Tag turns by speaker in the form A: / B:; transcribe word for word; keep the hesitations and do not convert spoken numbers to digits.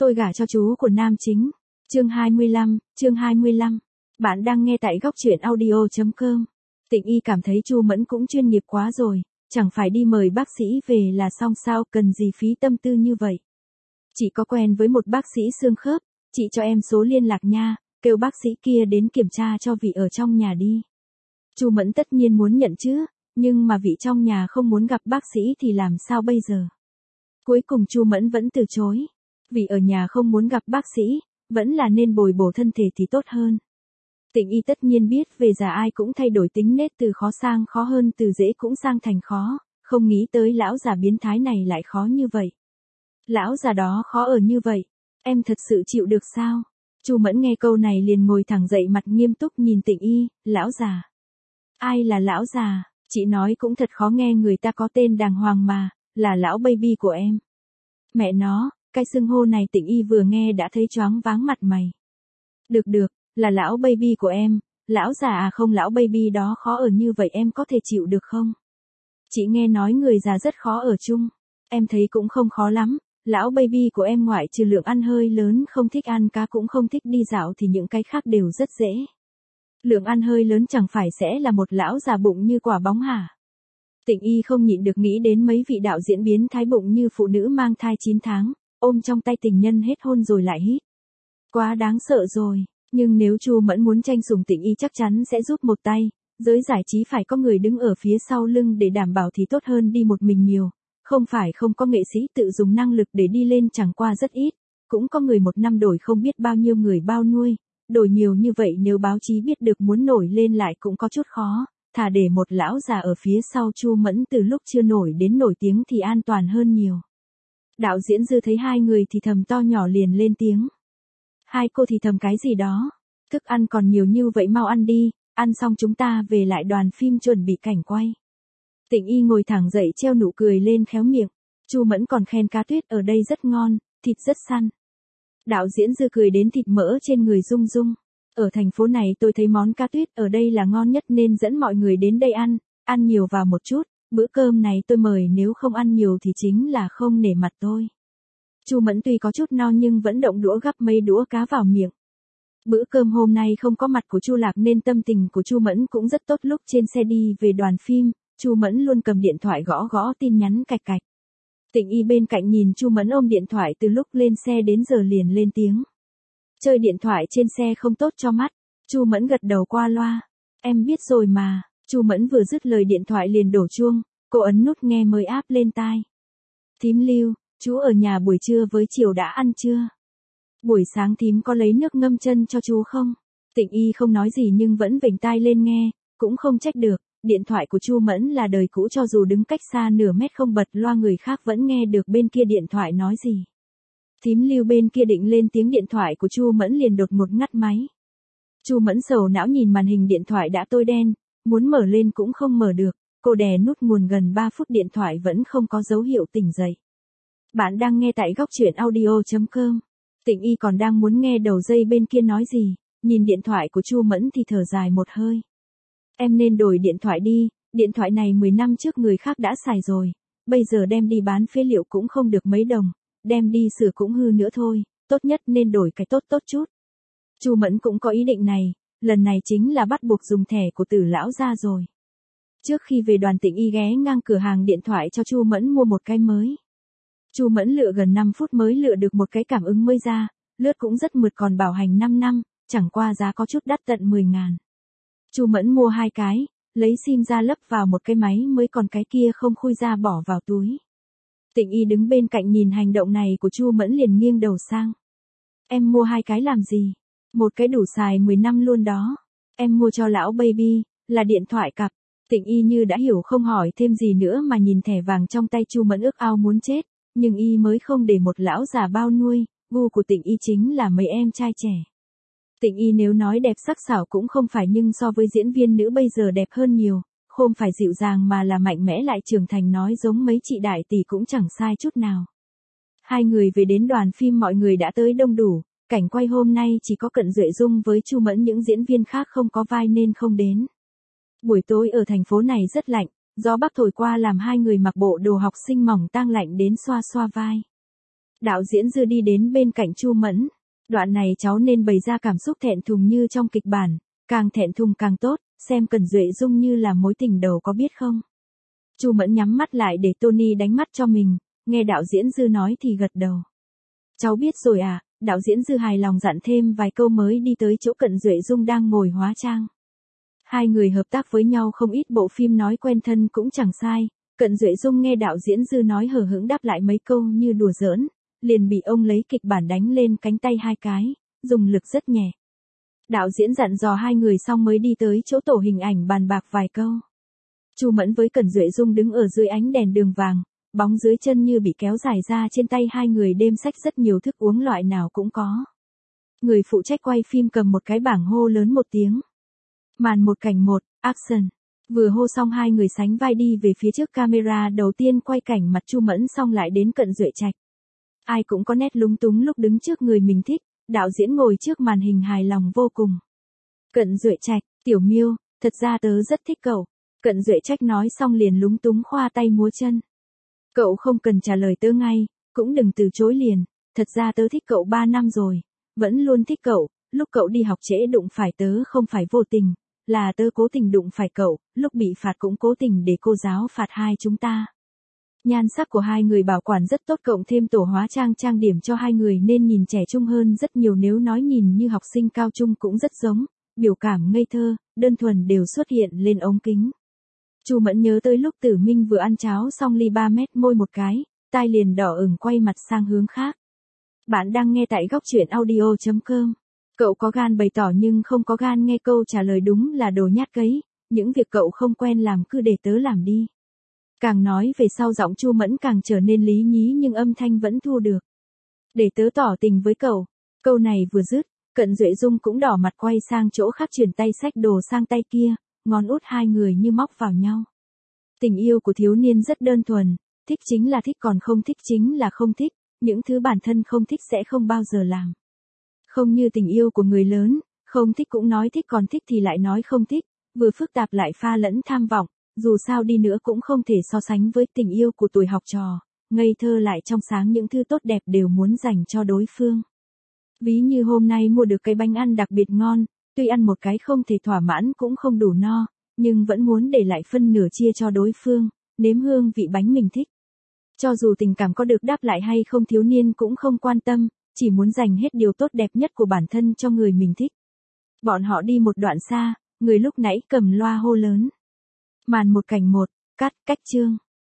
A: Tôi gả cho chú của nam chính. Chương hai mươi lăm, chương hai mươi lăm. Bạn đang nghe tại góc truyện audio chấm com. Tịnh Y cảm thấy Chu Mẫn cũng chuyên nghiệp quá rồi, chẳng phải đi mời bác sĩ về là xong sao, cần gì phí tâm tư như vậy. Chị có quen với một bác sĩ xương khớp, chị cho em số liên lạc nha, kêu bác sĩ kia đến kiểm tra cho vị ở trong nhà đi. Chu Mẫn tất nhiên muốn nhận chứ, nhưng mà vị trong nhà không muốn gặp bác sĩ thì làm sao bây giờ? Cuối cùng Chu Mẫn vẫn từ chối. Vì ở nhà không muốn gặp bác sĩ, vẫn là nên bồi bổ thân thể thì tốt hơn. Tịnh Y tất nhiên biết về già ai cũng thay đổi tính nết, từ khó sang khó hơn, từ dễ cũng sang thành khó, không nghĩ tới lão già biến thái này lại khó như vậy. Lão già đó khó ở như vậy, em thật sự chịu được sao? Chu Mẫn nghe câu này liền ngồi thẳng dậy, mặt nghiêm túc nhìn Tịnh Y. Lão già? Ai là lão già? Chị nói cũng thật khó nghe, người ta có tên đàng hoàng mà, là lão baby của em. Mẹ nó, cái xưng hô này Tịnh Y vừa nghe đã thấy choáng váng mặt mày. Được được, là lão baby của em, lão già à? Không, lão baby đó khó ở như vậy em có thể chịu được không? Chị nghe nói người già rất khó ở chung, em thấy cũng không khó lắm. Lão baby của em ngoại trừ lượng ăn hơi lớn, không thích ăn cá, cũng không thích đi dạo, thì những cái khác đều rất dễ. Lượng ăn hơi lớn chẳng phải sẽ là một lão già bụng như quả bóng hả? Tịnh Y không nhịn được nghĩ đến mấy vị đạo diễn biến thái bụng như phụ nữ mang thai chín tháng, ôm trong tay tình nhân hết hôn rồi lại hít. Quá đáng sợ rồi, nhưng nếu Chu Mẫn muốn tranh sủng Tịnh Y chắc chắn sẽ giúp một tay, giới giải trí phải có người đứng ở phía sau lưng để đảm bảo thì tốt hơn đi một mình nhiều. Không phải không có nghệ sĩ tự dùng năng lực để đi lên, chẳng qua rất ít, cũng có người một năm đổi không biết bao nhiêu người bao nuôi, đổi nhiều như vậy nếu báo chí biết được muốn nổi lên lại cũng có chút khó, thà để một lão già ở phía sau Chu Mẫn từ lúc chưa nổi đến nổi tiếng thì an toàn hơn nhiều. Đạo diễn Dư thấy hai người thì thầm to nhỏ liền lên tiếng. Hai cô thì thầm cái gì đó? Thức ăn còn nhiều như vậy, mau ăn đi, ăn xong chúng ta về lại đoàn phim chuẩn bị cảnh quay. Tịnh Y ngồi thẳng dậy treo nụ cười lên khéo miệng. Chu Mẫn còn khen cá tuyết ở đây rất ngon, thịt rất săn. Đạo diễn Dư cười đến thịt mỡ trên người rung rung. Ở thành phố này tôi thấy món cá tuyết ở đây là ngon nhất nên dẫn mọi người đến đây ăn, ăn nhiều vào một chút, bữa cơm này tôi mời, nếu không ăn nhiều thì chính là không nể mặt tôi. Chu Mẫn tuy có chút no nhưng vẫn động đũa gắp mấy đũa cá vào miệng. Bữa cơm hôm nay không có mặt của Chu Lạc nên tâm tình của Chu Mẫn cũng rất tốt. Lúc trên xe đi về đoàn phim, Chu Mẫn luôn cầm điện thoại gõ gõ tin nhắn cạch cạch. Tịnh Y bên cạnh nhìn Chu Mẫn ôm điện thoại từ lúc lên xe đến giờ liền lên tiếng. Chơi điện thoại trên xe không tốt cho mắt. Chu Mẫn gật đầu qua loa. Em biết rồi mà. Chu Mẫn vừa dứt lời điện thoại liền đổ chuông, cô ấn nút nghe mới áp lên tai. Thím Lưu, chú ở nhà buổi trưa với chiều đã ăn chưa? Buổi sáng thím có lấy nước ngâm chân cho chú không? Tịnh Y không nói gì nhưng vẫn vểnh tai lên nghe, cũng không trách được. Điện thoại của Chu Mẫn là đời cũ, cho dù đứng cách xa nửa mét không bật loa người khác vẫn nghe được bên kia điện thoại nói gì. Thím Lưu bên kia định lên tiếng, điện thoại của Chu Mẫn liền đột ngột ngắt máy. Chu Mẫn sầu não nhìn màn hình điện thoại đã tối đen, muốn mở lên cũng không mở được, cô đè nút nguồn gần ba phút điện thoại vẫn không có dấu hiệu tỉnh dậy. Bạn đang nghe tại góc truyện audio chấm com. Tịnh Y còn đang muốn nghe đầu dây bên kia nói gì, nhìn điện thoại của Chu Mẫn thì thở dài một hơi. Em nên đổi điện thoại đi, điện thoại này mười năm trước người khác đã xài rồi, bây giờ đem đi bán phế liệu cũng không được mấy đồng, đem đi sửa cũng hư nữa thôi, tốt nhất nên đổi cái tốt tốt chút. Chu Mẫn cũng có ý định này, lần này chính là bắt buộc dùng thẻ của Tử lão gia rồi. Trước khi về đoàn, Tịnh Y ghé ngang cửa hàng điện thoại cho Chu Mẫn mua một cái mới. Chu Mẫn lựa gần năm phút mới lựa được một cái cảm ứng mới ra, lướt cũng rất mượt, còn bảo hành năm năm, chẳng qua giá có chút đắt tận mười ngàn. Chu Mẫn mua hai cái, lấy sim ra lắp vào một cái máy mới, còn cái kia không khui ra bỏ vào túi. Tịnh Y đứng bên cạnh nhìn hành động này của Chu Mẫn liền nghiêng đầu sang. Em mua hai cái làm gì? Một cái đủ xài mười năm luôn đó. Em mua cho lão baby, là điện thoại cặp. Tịnh Y như đã hiểu không hỏi thêm gì nữa mà nhìn thẻ vàng trong tay Chu Mẫn ước ao muốn chết, nhưng Y mới không để một lão già bao nuôi, gu của Tịnh Y chính là mấy em trai trẻ. Tịnh Y nếu nói đẹp sắc sảo cũng không phải, nhưng so với diễn viên nữ bây giờ đẹp hơn nhiều, không phải dịu dàng mà là mạnh mẽ lại trưởng thành, nói giống mấy chị đại tỷ cũng chẳng sai chút nào. Hai người về đến đoàn phim, mọi người đã tới đông đủ, cảnh quay hôm nay chỉ có Cận Duệ Dung với Chu Mẫn, những diễn viên khác không có vai nên không đến. Buổi tối ở thành phố này rất lạnh, gió bắc thổi qua làm hai người mặc bộ đồ học sinh mỏng tang lạnh đến xoa xoa vai. Đạo diễn Dư đi đến bên cạnh Chu Mẫn. Đoạn này cháu nên bày ra cảm xúc thẹn thùng như trong kịch bản, càng thẹn thùng càng tốt, xem Cẩn Duệ Dung như là mối tình đầu có biết không? Chu Mẫn nhắm mắt lại để Tony đánh mắt cho mình, nghe đạo diễn Dư nói thì gật đầu. Cháu biết rồi à, đạo diễn Dư hài lòng dặn thêm vài câu mới đi tới chỗ Cận Duệ Dung đang ngồi hóa trang. Hai người hợp tác với nhau không ít bộ phim nói quen thân cũng chẳng sai, Cận Duệ Dung nghe đạo diễn Dư nói hờ hững đáp lại mấy câu như đùa giỡn, liền bị ông lấy kịch bản đánh lên cánh tay hai cái, dùng lực rất nhẹ. Đạo diễn dặn dò hai người xong mới đi tới chỗ tổ hình ảnh bàn bạc vài câu. Chu Mẫn với Cẩn Duệ Dung đứng ở dưới ánh đèn đường vàng, bóng dưới chân như bị kéo dài ra trên tay hai người đêm xách rất nhiều thức uống loại nào cũng có. Người phụ trách quay phim cầm một cái bảng hô lớn một tiếng. Màn một cảnh một, action. Vừa hô xong hai người sánh vai đi về phía trước camera đầu tiên quay cảnh mặt Chu Mẫn xong lại đến Cận Duệ Trạch. Ai cũng có nét lúng túng lúc đứng trước người mình thích, đạo diễn ngồi trước màn hình hài lòng vô cùng. Cận Duệ Trạch, Tiểu Miêu, thật ra tớ rất thích cậu. Cận Duệ Trạch nói xong liền lúng túng khoa tay múa chân. Cậu không cần trả lời tớ ngay, cũng đừng từ chối liền, thật ra tớ thích cậu ba năm rồi, vẫn luôn thích cậu, lúc cậu đi học trễ đụng phải tớ không phải vô tình, là tớ cố tình đụng phải cậu, lúc bị phạt cũng cố tình để cô giáo phạt hai chúng ta. Nhan sắc của hai người bảo quản rất tốt cộng thêm tổ hóa trang trang điểm cho hai người nên nhìn trẻ trung hơn rất nhiều, nếu nói nhìn như học sinh cao trung cũng rất giống, biểu cảm ngây thơ, đơn thuần đều xuất hiện lên ống kính. Chu Mẫn nhớ tới lúc Tử Minh vừa ăn cháo xong ly ba mét môi một cái, tai liền đỏ ửng quay mặt sang hướng khác. Bạn đang nghe tại góc truyện audio chấm com. Cậu có gan bày tỏ nhưng không có gan nghe, câu trả lời đúng là đồ nhát cấy, những việc cậu không quen làm cứ để tớ làm đi. Càng nói về sau giọng Chu Mẫn càng trở nên lý nhí nhưng âm thanh vẫn thu được. Để tớ tỏ tình với cậu. Câu này vừa dứt, Cận Duệ Dung cũng đỏ mặt quay sang chỗ khác chuyển tay xách đồ sang tay kia, ngón út hai người như móc vào nhau. Tình yêu của thiếu niên rất đơn thuần, thích chính là thích còn không thích chính là không thích, những thứ bản thân không thích sẽ không bao giờ làm. Không như tình yêu của người lớn, không thích cũng nói thích còn thích thì lại nói không thích, vừa phức tạp lại pha lẫn tham vọng, dù sao đi nữa cũng không thể so sánh với tình yêu của tuổi học trò, ngây thơ lại trong sáng, những thứ tốt đẹp đều muốn dành cho đối phương. Ví như hôm nay mua được cái bánh ăn đặc biệt ngon, tuy ăn một cái không thể thỏa mãn cũng không đủ no, nhưng vẫn muốn để lại phân nửa chia cho đối phương, nếm hương vị bánh mình thích. Cho dù tình cảm có được đáp lại hay không thiếu niên cũng không quan tâm, chỉ muốn dành hết điều tốt đẹp nhất của bản thân cho người mình thích. Bọn họ đi một đoạn xa, người lúc nãy cầm loa hô lớn. Màn một cảnh một, cắt, cách chương.